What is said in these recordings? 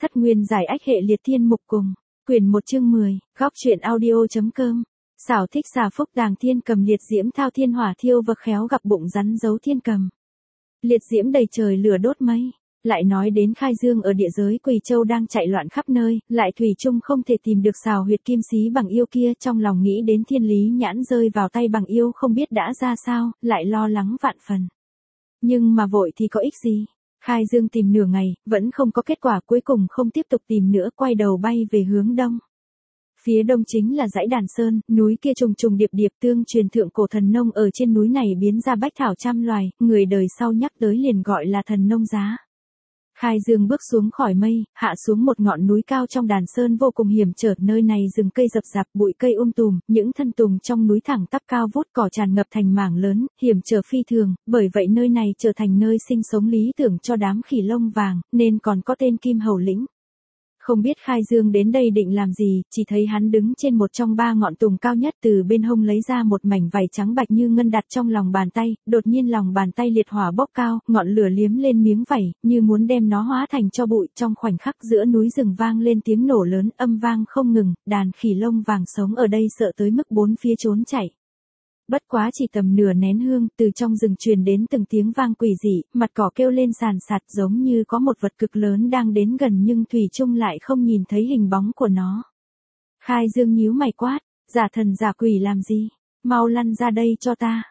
Thất nguyên giải ách hệ liệt thiên mục cùng. Quyển 1 chương 10, góc truyện audio.com. Xảo thích xà phúc đàng thiên cầm liệt diễm thao thiên hỏa thiêu và khéo gặp bụng rắn giấu thiên cầm. Liệt diễm đầy trời lửa đốt mây. Lại nói đến Khai Dương ở địa giới Quỳ Châu đang chạy loạn khắp nơi, lại thủy chung không thể tìm được xào huyệt kim xí bằng yêu kia, trong lòng nghĩ đến thiên lý nhãn rơi vào tay bằng yêu không biết đã ra sao, lại lo lắng vạn phần. Nhưng mà vội thì có ích gì? Khai Dương tìm nửa ngày, vẫn không có kết quả, cuối cùng không tiếp tục tìm nữa, quay đầu bay về hướng đông. Phía đông chính là dãy Đàn Sơn, núi kia trùng trùng điệp điệp, tương truyền thượng cổ thần nông ở trên núi này biến ra bách thảo trăm loài, người đời sau nhắc tới liền gọi là thần nông giá. Khai Dương bước xuống khỏi mây, hạ xuống một ngọn núi cao trong Đàn Sơn vô cùng hiểm trở, nơi này rừng cây rậm rạp, bụi cây tùm, những thân tùng trong núi thẳng tắp cao vút, cỏ tràn ngập thành mảng lớn, hiểm trở phi thường, bởi vậy nơi này trở thành nơi sinh sống lý tưởng cho đám khỉ lông vàng, nên còn có tên Kim Hầu Lĩnh. Không biết Khai Dương đến đây định làm gì, chỉ thấy hắn đứng trên một trong ba ngọn tùng cao nhất, từ bên hông lấy ra một mảnh vải trắng bạch như ngân đặt trong lòng bàn tay, đột nhiên lòng bàn tay liệt hỏa bốc cao, ngọn lửa liếm lên miếng vải, như muốn đem nó hóa thành tro bụi, trong khoảnh khắc giữa núi rừng vang lên tiếng nổ lớn, âm vang không ngừng, đàn khỉ lông vàng sống ở đây sợ tới mức bốn phía trốn chạy. Bất quá chỉ tầm nửa nén hương, từ trong rừng truyền đến từng tiếng vang quỷ dị, mặt cỏ kêu lên sàn sạt giống như có một vật cực lớn đang đến gần nhưng thủy chung lại không nhìn thấy hình bóng của nó. Khai Dương nhíu mày quát, giả thần giả quỷ làm gì? Mau lăn ra đây cho ta.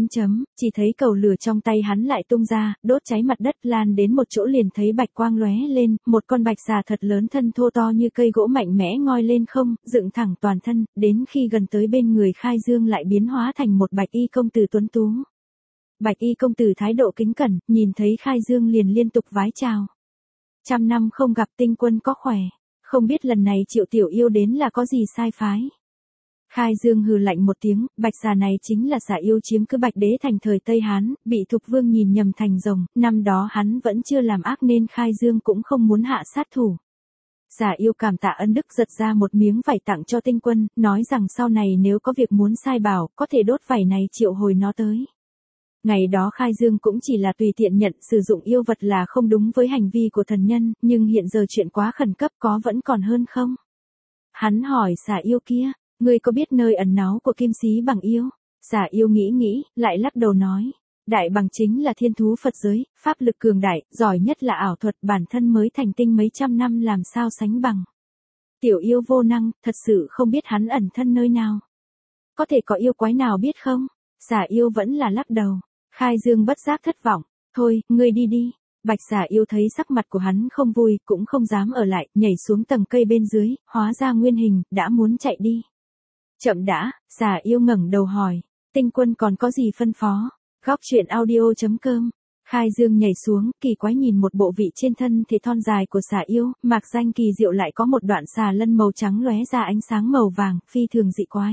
Chỉ thấy cầu lửa trong tay hắn lại tung ra, đốt cháy mặt đất, lan đến một chỗ liền thấy bạch quang lóe lên, một con bạch xà thật lớn, thân thô to như cây gỗ mạnh mẽ ngoi lên không, dựng thẳng toàn thân, đến khi gần tới bên người Khai Dương lại biến hóa thành một bạch y công tử tuấn tú. Bạch y công tử thái độ kính cẩn, nhìn thấy Khai Dương liền liên tục vái chào. 100 năm không gặp, tinh quân có khỏe, không biết lần này Triệu tiểu yêu đến là có gì sai phái. Khai Dương hừ lạnh một tiếng, bạch xà này chính là xà yêu chiếm cứ Bạch Đế thành thời Tây Hán, bị Thục Vương nhìn nhầm thành rồng, năm đó hắn vẫn chưa làm ác nên Khai Dương cũng không muốn hạ sát thủ. Xà yêu cảm tạ ân đức, giật ra một miếng vải tặng cho tinh quân, nói rằng sau này nếu có việc muốn sai bảo, có thể đốt vải này triệu hồi nó tới. Ngày đó Khai Dương cũng chỉ là tùy tiện nhận sử dụng yêu vật là không đúng với hành vi của thần nhân, nhưng hiện giờ chuyện quá khẩn cấp, có vẫn còn hơn không? Hắn hỏi xà yêu kia, ngươi có biết nơi ẩn náu của kim xí bằng yêu? Xà yêu nghĩ, lại lắc đầu nói, đại bằng chính là thiên thú Phật giới, pháp lực cường đại, giỏi nhất là ảo thuật, bản thân mới thành tinh mấy trăm năm làm sao sánh bằng. Tiểu yêu vô năng, thật sự không biết hắn ẩn thân nơi nào. Có thể có yêu quái nào biết không? Xà yêu vẫn là lắc đầu. Khai Dương bất giác thất vọng, thôi, ngươi đi đi. Bạch xà yêu thấy sắc mặt của hắn không vui, cũng không dám ở lại, nhảy xuống tầng cây bên dưới, hóa ra nguyên hình, đã muốn chạy đi. Chậm đã, xà yêu ngẩng đầu hỏi, tinh quân còn có gì phân phó? Góc truyện audio.com. Khai Dương nhảy xuống, kỳ quái nhìn một bộ vị trên thân thể thon dài của xà yêu, mạc danh kỳ diệu lại có một đoạn xà lân màu trắng lóe ra ánh sáng màu vàng, phi thường dị quái.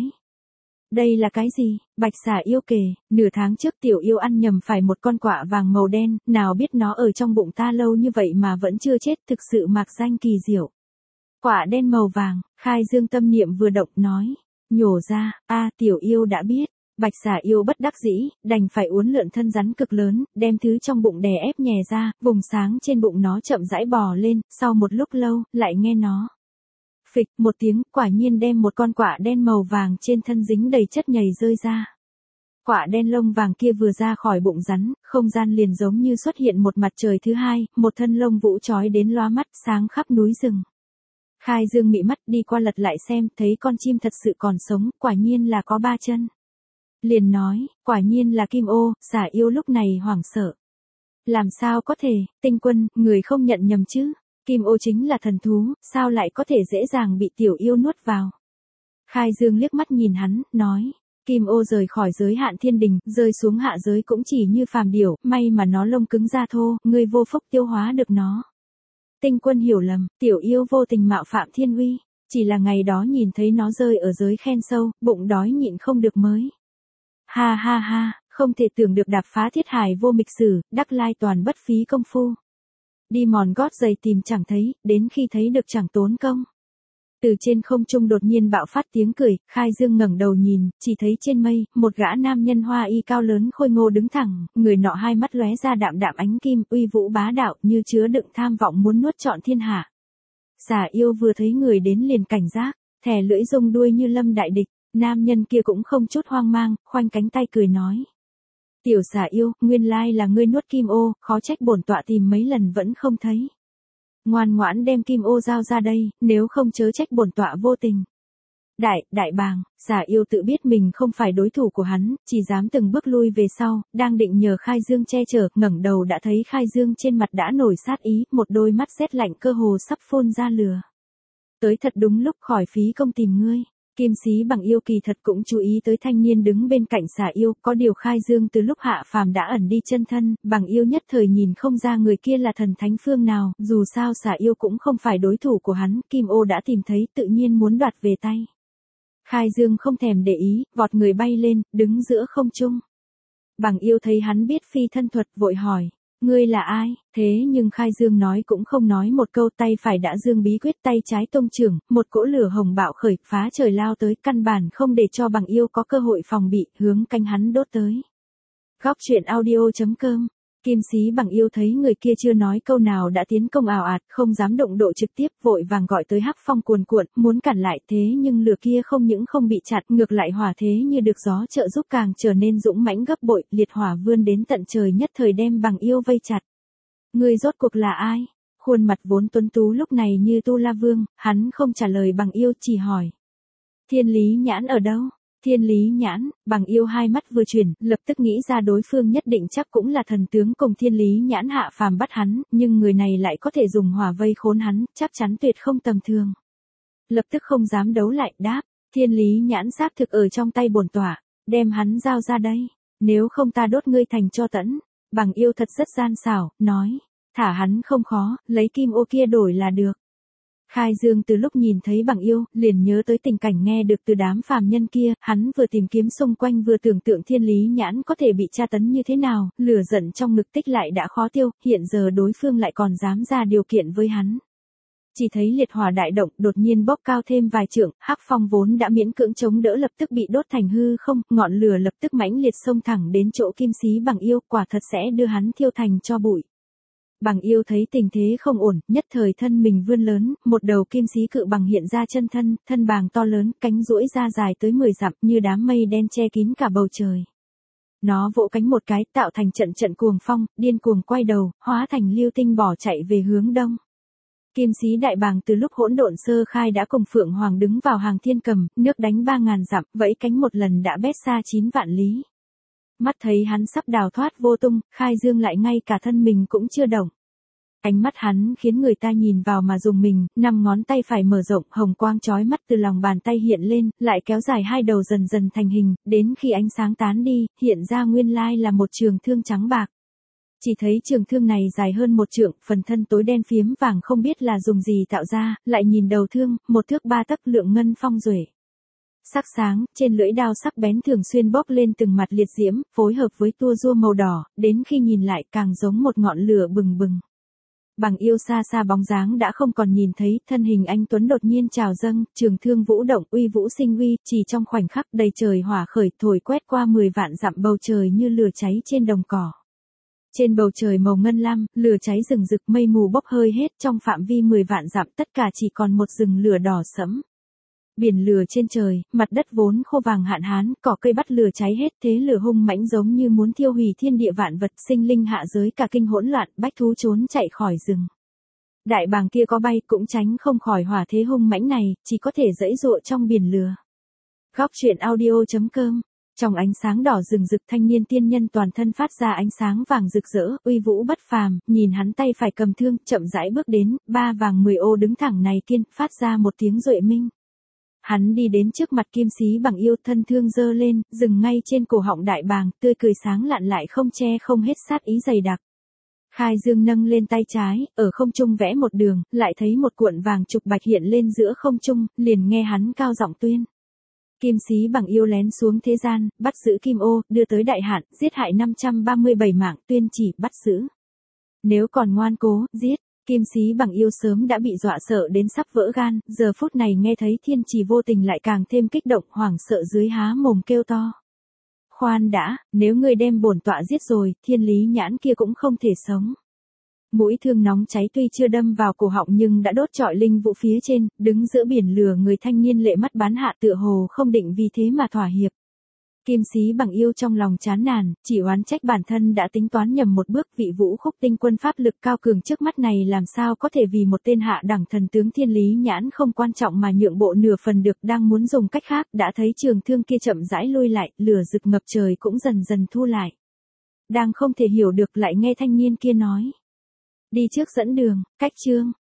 Đây là cái gì? Bạch xà yêu kể, nửa tháng trước tiểu yêu ăn nhầm phải một con quạ vàng màu đen, nào biết nó ở trong bụng ta lâu như vậy mà vẫn chưa chết, thực sự mạc danh kỳ diệu. Quạ đen màu vàng, Khai Dương tâm niệm vừa động nói, nhổ ra, tiểu yêu đã biết. Bạch xà yêu bất đắc dĩ, đành phải uốn lượn thân rắn cực lớn, đem thứ trong bụng đè ép nhè ra, vùng sáng trên bụng nó chậm rãi bò lên, sau một lúc lâu, lại nghe nó phịch một tiếng, quả nhiên đem một con quạ đen màu vàng trên thân dính đầy chất nhầy rơi ra. Quạ đen lông vàng kia vừa ra khỏi bụng rắn, không gian liền giống như xuất hiện một mặt trời thứ hai, một thân lông vũ chói đến lóa mắt, sáng khắp núi rừng. Khai Dương mị mắt đi qua lật lại xem, thấy con chim thật sự còn sống, quả nhiên là có 3 chân. Liền nói, quả nhiên là kim ô. Xà yêu lúc này hoảng sợ. Làm sao có thể, tinh quân, người không nhận nhầm chứ? Kim ô chính là thần thú, sao lại có thể dễ dàng bị tiểu yêu nuốt vào? Khai Dương liếc mắt nhìn hắn, nói, kim ô rời khỏi giới hạn thiên đình, rơi xuống hạ giới cũng chỉ như phàm điểu, may mà nó lông cứng da thô, ngươi vô phúc tiêu hóa được nó. Tinh quân hiểu lầm, tiểu yêu vô tình mạo phạm thiên uy, chỉ là ngày đó nhìn thấy nó rơi ở giới khen sâu, bụng đói nhịn không được mới. Ha, không thể tưởng được đạp phá thiết hải vô mịch sử, đắc lai toàn bất phí công phu. Đi mòn gót giày tìm chẳng thấy, đến khi thấy được chẳng tốn công. Từ trên không trung đột nhiên bạo phát tiếng cười, Khai Dương ngẩng đầu nhìn, chỉ thấy trên mây, một gã nam nhân hoa y cao lớn khôi ngô đứng thẳng, người nọ hai mắt lóe ra đạm đạm ánh kim, uy vũ bá đạo, như chứa đựng tham vọng muốn nuốt trọn thiên hạ. Xà yêu vừa thấy người đến liền cảnh giác, thè lưỡi rung đuôi như lâm đại địch, nam nhân kia cũng không chút hoang mang, khoanh cánh tay cười nói. Tiểu xà yêu, nguyên lai là ngươi nuốt kim ô, khó trách bổn tọa tìm mấy lần vẫn không thấy. Ngoan ngoãn đem kim ô giao ra đây, nếu không chớ trách bổn tọa vô tình. Đại bàng, xà yêu tự biết mình không phải đối thủ của hắn, chỉ dám từng bước lui về sau, đang định nhờ Khai Dương che chở, ngẩng đầu đã thấy Khai Dương trên mặt đã nổi sát ý, một đôi mắt rét lạnh cơ hồ sắp phun ra lửa. Tới thật đúng lúc, khỏi phí công tìm ngươi. Kim Sĩ Bằng yêu kỳ thật cũng chú ý tới thanh niên đứng bên cạnh xà yêu, có điều Khai Dương từ lúc hạ phàm đã ẩn đi chân thân, Bằng yêu nhất thời nhìn không ra người kia là thần thánh phương nào, dù sao xà yêu cũng không phải đối thủ của hắn, Kim ô đã tìm thấy tự nhiên muốn đoạt về tay. Khai Dương không thèm để ý, vọt người bay lên, đứng giữa không trung. Bằng yêu thấy hắn biết phi thân thuật vội hỏi, ngươi là ai? Thế nhưng Khai Dương nói cũng không nói một câu, tay phải đã dương bí quyết, tay trái tung chưởng, một cỗ lửa hồng bạo khởi, phá trời lao tới, căn bản không để cho Bằng yêu có cơ hội phòng bị, hướng cánh hắn đốt tới. Góc truyện audio.com. Kim Sĩ Bằng yêu thấy người kia chưa nói câu nào đã tiến công ào ạt, không dám động độ trực tiếp, vội vàng gọi tới hắc phong cuồn cuộn, muốn cản lại, thế nhưng lửa kia không những không bị chặt, ngược lại hỏa thế như được gió trợ giúp càng trở nên dũng mãnh gấp bội, liệt hỏa vươn đến tận trời, nhất thời đem Bằng yêu vây chặt. Ngươi rốt cuộc là ai? Khuôn mặt vốn tuấn tú lúc này như Tu La Vương, hắn không trả lời Bằng yêu, chỉ hỏi. Thiên Lý Nhãn ở đâu? Thiên Lý Nhãn, Bằng yêu hai mắt vừa chuyển, lập tức nghĩ ra đối phương nhất định chắc cũng là thần tướng cùng Thiên Lý Nhãn hạ phàm bắt hắn, nhưng người này lại có thể dùng hỏa vây khốn hắn, chắc chắn tuyệt không tầm thường. Lập tức không dám đấu lại, đáp, Thiên Lý Nhãn xác thực ở trong tay bổn tọa, đem hắn giao ra đây, nếu không ta đốt ngươi thành tro tẫn. Bằng yêu thật rất gian xảo, nói, thả hắn không khó, lấy kim ô kia đổi là được. Khai Dương từ lúc nhìn thấy Bằng yêu, liền nhớ tới tình cảnh nghe được từ đám phàm nhân kia, hắn vừa tìm kiếm xung quanh vừa tưởng tượng Thiên Lý Nhãn có thể bị tra tấn như thế nào, lửa giận trong ngực tích lại đã khó tiêu, hiện giờ đối phương lại còn dám ra điều kiện với hắn. Chỉ thấy liệt hỏa đại động, đột nhiên bốc cao thêm vài trượng, hắc phong vốn đã miễn cưỡng chống đỡ lập tức bị đốt thành hư không, ngọn lửa lập tức mãnh liệt xông thẳng đến chỗ Kim Sĩ Bằng yêu, quả thật sẽ đưa hắn thiêu thành tro bụi. Bằng yêu thấy tình thế không ổn, nhất thời thân mình vươn lớn, một đầu kim sĩ cự bằng hiện ra chân thân, thân bàng to lớn, cánh duỗi ra dài tới 10 dặm như đám mây đen che kín cả bầu trời. Nó vỗ cánh một cái, tạo thành trận cuồng phong, điên cuồng quay đầu, hóa thành lưu tinh bỏ chạy về hướng đông. Kim sĩ đại bàng từ lúc hỗn độn sơ khai đã cùng Phượng Hoàng đứng vào hàng thiên cầm, nước đánh 3.000 dặm, vẫy cánh một lần đã bét xa 9 vạn lý. Mắt thấy hắn sắp đào thoát vô tung, Khai Dương lại ngay cả thân mình cũng chưa động. Ánh mắt hắn khiến người ta nhìn vào mà rùng mình, 5 ngón tay phải mở rộng, hồng quang chói mắt từ lòng bàn tay hiện lên, lại kéo dài hai đầu dần dần thành hình, đến khi ánh sáng tán đi, hiện ra nguyên lai là một trường thương trắng bạc. Chỉ thấy trường thương này dài hơn 1 trượng, phần thân tối đen phiếm vàng không biết là dùng gì tạo ra, lại nhìn đầu thương, 1 thước 3 tấc lượng ngân phong duệ. Sắc sáng, trên lưỡi đao sắc bén thường xuyên bốc lên từng mặt liệt diễm, phối hợp với tua rua màu đỏ, đến khi nhìn lại càng giống một ngọn lửa bừng bừng. Bằng yêu xa xa bóng dáng đã không còn nhìn thấy, thân hình anh tuấn đột nhiên trào dâng, trường thương vũ động, uy vũ sinh uy, chỉ trong khoảnh khắc đầy trời hỏa khởi, thổi quét qua 10 vạn dặm bầu trời như lửa cháy trên đồng cỏ. Trên bầu trời màu ngân lam, lửa cháy rừng rực, mây mù bốc hơi hết, trong phạm vi 10 vạn dặm tất cả chỉ còn một rừng lửa đỏ sẫm. Biển lửa trên trời, mặt đất vốn khô vàng hạn hán, cỏ cây bắt lửa cháy hết, thế lửa hung mãnh giống như muốn thiêu hủy thiên địa vạn vật, sinh linh hạ giới cả kinh hỗn loạn, bách thú trốn chạy khỏi rừng. Đại bàng kia có bay cũng tránh không khỏi hỏa thế hung mãnh này, chỉ có thể giãy giụa trong biển lửa. Góc truyện audio.com. Trong ánh sáng đỏ rừng rực, thanh niên tiên nhân toàn thân phát ra ánh sáng vàng rực rỡ, uy vũ bất phàm, nhìn hắn tay phải cầm thương, chậm rãi bước đến, 3 vàng 10 ô đứng thẳng này kiên, phát ra một tiếng duệ minh. Hắn đi đến trước mặt Kim Sĩ Bằng yêu, thân thương giơ lên, dừng ngay trên cổ họng đại bàng, tươi cười sáng lạn lại không che không hết sát ý dày đặc. Khai Dương nâng lên tay trái, ở không trung vẽ một đường, lại thấy một cuộn vàng trục bạch hiện lên giữa không trung, liền nghe hắn cao giọng tuyên. Kim Sĩ Bằng yêu lén xuống thế gian, bắt giữ Kim ô, đưa tới đại hạn, giết hại 537 mạng, tuyên chỉ bắt giữ. Nếu còn ngoan cố, giết. Kim Sĩ Bằng yêu sớm đã bị dọa sợ đến sắp vỡ gan, giờ phút này nghe thấy thiên trì vô tình lại càng thêm kích động, hoảng sợ dưới há mồm kêu to. Khoan đã, nếu ngươi đem bổn tọa giết rồi, Thiên Lý Nhãn kia cũng không thể sống. Mũi thương nóng cháy tuy chưa đâm vào cổ họng nhưng đã đốt trọi linh vũ phía trên, đứng giữa biển lửa người thanh niên lệ mắt bán hạ tựa hồ không định vì thế mà thỏa hiệp. Kim Sĩ Bằng yêu trong lòng chán nản, chỉ oán trách bản thân đã tính toán nhầm một bước, vị Vũ Khúc tinh quân pháp lực cao cường trước mắt này làm sao có thể vì một tên hạ đẳng thần tướng thiên lý nhãn không quan trọng mà nhượng bộ nửa phần được, đang muốn dùng cách khác, đã thấy trường thương kia chậm rãi lui lại, lửa rực ngập trời cũng dần dần thu lại. Đang không thể hiểu được lại nghe thanh niên kia nói. Đi trước dẫn đường, cách chương.